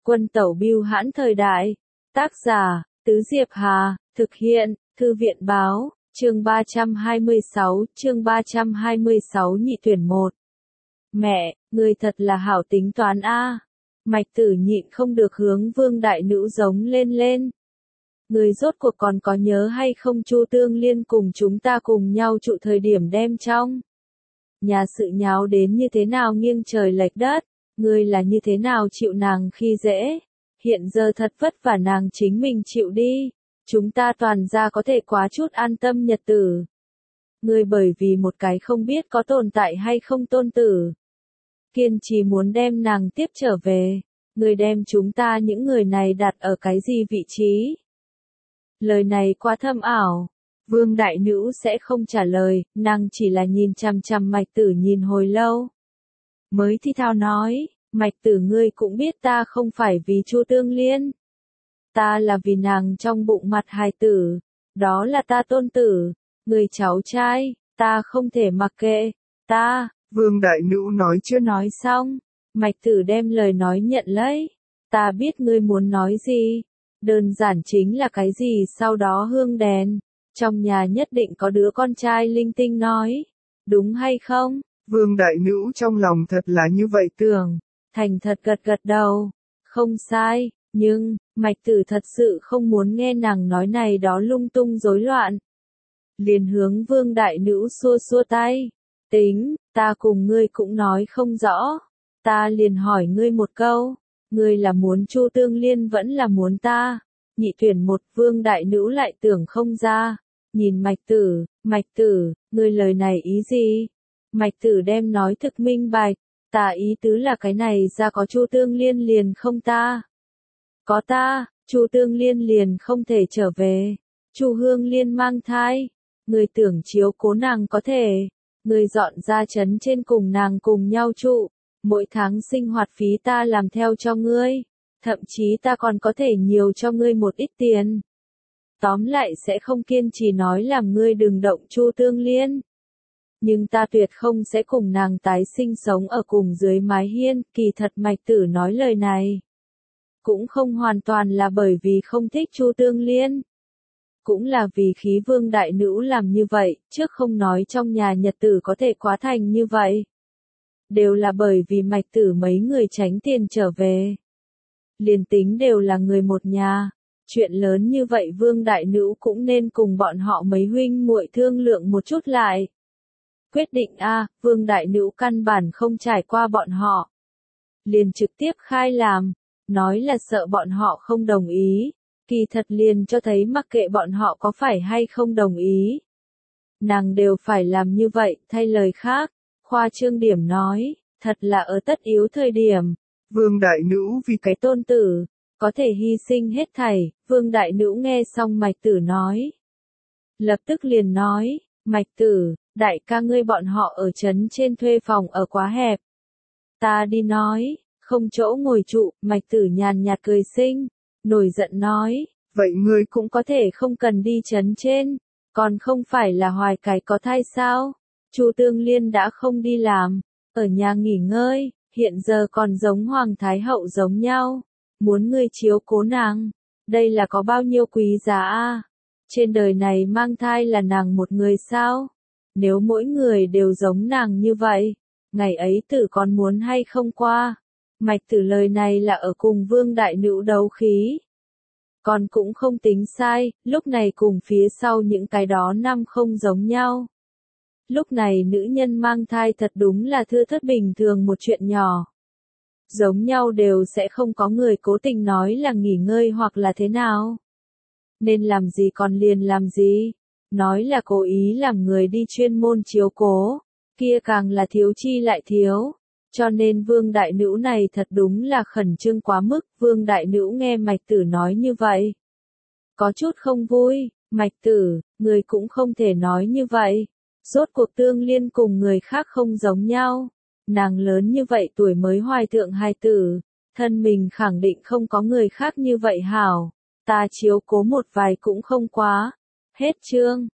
Quân tẩu bưu hãn thời đại. Tác giả, Tứ Diệp Hà, thực hiện, Thư viện báo, chương 326 nhị tuyển 1. Mẹ, người thật là hảo tính toán a. Mạch Tử nhịn không được hướng Vương Đại Nữ giống lên. Người rốt cuộc còn có nhớ hay không Chu Tương Liên cùng chúng ta cùng nhau trụ thời điểm đem trong nhà sự nháo đến như thế nào nghiêng trời lệch đất, người là như thế nào chịu nàng khi dễ, hiện giờ thật vất vả nàng chính mình chịu đi, chúng ta toàn ra có thể quá chút an tâm nhật tử. Người bởi vì một cái không biết có tồn tại hay không tôn tử, kiên trì muốn đem nàng tiếp trở về, người đem chúng ta những người này đặt ở cái gì vị trí? Lời này quá thâm ảo. Vương Đại Nữ sẽ không trả lời, nàng chỉ là nhìn chằm chằm Mạch Tử nhìn hồi lâu. Mới thi thao nói, Mạch Tử ngươi cũng biết ta không phải vì Chu Tương Liên. Ta là vì nàng trong bụng mặt hài tử, đó là ta tôn tử, người cháu trai, ta không thể mặc kệ, ta. Vương Đại Nữ nói chưa nói xong, Mạch Tử đem lời nói nhận lấy, ta biết ngươi muốn nói gì, đơn giản chính là cái gì sau đó hương đèn. Trong nhà nhất định có đứa con trai linh tinh nói, đúng hay không? Vương Đại Nữ trong lòng thật là như vậy tưởng, thành thật gật đầu, không sai, nhưng, Mạch Tử thật sự không muốn nghe nàng nói này đó lung tung rối loạn. Liền hướng Vương Đại Nữ xua tay, tính, ta cùng ngươi cũng nói không rõ, ta liền hỏi ngươi một câu, ngươi là muốn Chu Tương Liên vẫn là muốn ta? Nhị tuyển 1. Vương Đại Nữ lại tưởng không ra. Nhìn Mạch Tử, ngươi lời này ý gì? Mạch Tử đem nói thực minh bạch, ta ý tứ là cái này ra có Chu Tương Liên liền không ta. Có ta, Chu Tương Liên liền không thể trở về. Chu Hương Liên mang thai, ngươi tưởng chiếu cố nàng có thể, ngươi dọn ra trấn trên cùng nàng cùng nhau trụ, mỗi tháng sinh hoạt phí ta làm theo cho ngươi, thậm chí ta còn có thể nhiều cho ngươi một ít tiền. Tóm lại sẽ không kiên trì nói làm ngươi đừng động Chu Tương Liên. Nhưng ta tuyệt không sẽ cùng nàng tái sinh sống ở cùng dưới mái hiên, kỳ thật Mạch Tử nói lời này. Cũng không hoàn toàn là bởi vì không thích Chu Tương Liên. Cũng là vì khí Vương Đại Nữ làm như vậy, trước không nói trong nhà nhật tử có thể quá thành như vậy. Đều là bởi vì Mạch Tử mấy người tránh tiền trở về. Liền tính đều là người một nhà. Chuyện lớn như vậy Vương Đại Nữ cũng nên cùng bọn họ mấy huynh muội thương lượng một chút lại. Quyết định Vương Đại Nữ căn bản không trải qua bọn họ. Liền trực tiếp khai làm, nói là sợ bọn họ không đồng ý, kỳ thật liền cho thấy mặc kệ bọn họ có phải hay không đồng ý. Nàng đều phải làm như vậy, thay lời khác, khoa trương điểm nói, thật là ở tất yếu thời điểm. Vương Đại Nữ vì cái tôn tử, có thể hy sinh hết thảy. Vương Đại Nữ nghe xong Mạch Tử nói. Lập tức liền nói, Mạch Tử, đại ca ngươi bọn họ ở trấn trên thuê phòng ở quá hẹp. Ta đi nói, không chỗ ngồi trụ, Mạch Tử nhàn nhạt cười xinh, nổi giận nói, vậy ngươi cũng có thể không cần đi trấn trên, còn không phải là Hoài cái có thai sao? Chu Tương Liên đã không đi làm, ở nhà nghỉ ngơi, hiện giờ còn giống Hoàng Thái Hậu giống nhau. Muốn ngươi chiếu cố nàng, đây là có bao nhiêu quý giá a? Trên đời này mang thai là nàng một người sao? Nếu mỗi người đều giống nàng như vậy, ngày ấy tử còn muốn hay không qua? Mạch Tử lời này là ở cùng Vương Đại Nữ đấu khí. Còn cũng không tính sai, lúc này cùng phía sau những cái đó năm không giống nhau. Lúc này nữ nhân mang thai thật đúng là thưa thớt bình thường một chuyện nhỏ. Giống nhau đều sẽ không có người cố tình nói là nghỉ ngơi hoặc là thế nào. Nên làm gì còn liền làm gì. Nói là cố ý làm người đi chuyên môn chiếu cố. Kia càng là thiếu chi lại thiếu. Cho nên Vương Đại Nữ này thật đúng là khẩn trương quá mức. Vương Đại Nữ nghe Mạch Tử nói như vậy. Có chút không vui. Mạch Tử, người cũng không thể nói như vậy. Rốt cuộc Tương Liên cùng người khác không giống nhau. Nàng lớn như vậy tuổi mới hoài thượng hài tử, thân mình khẳng định không có người khác như vậy hảo, ta chiếu cố một vài cũng không quá. Hết chương.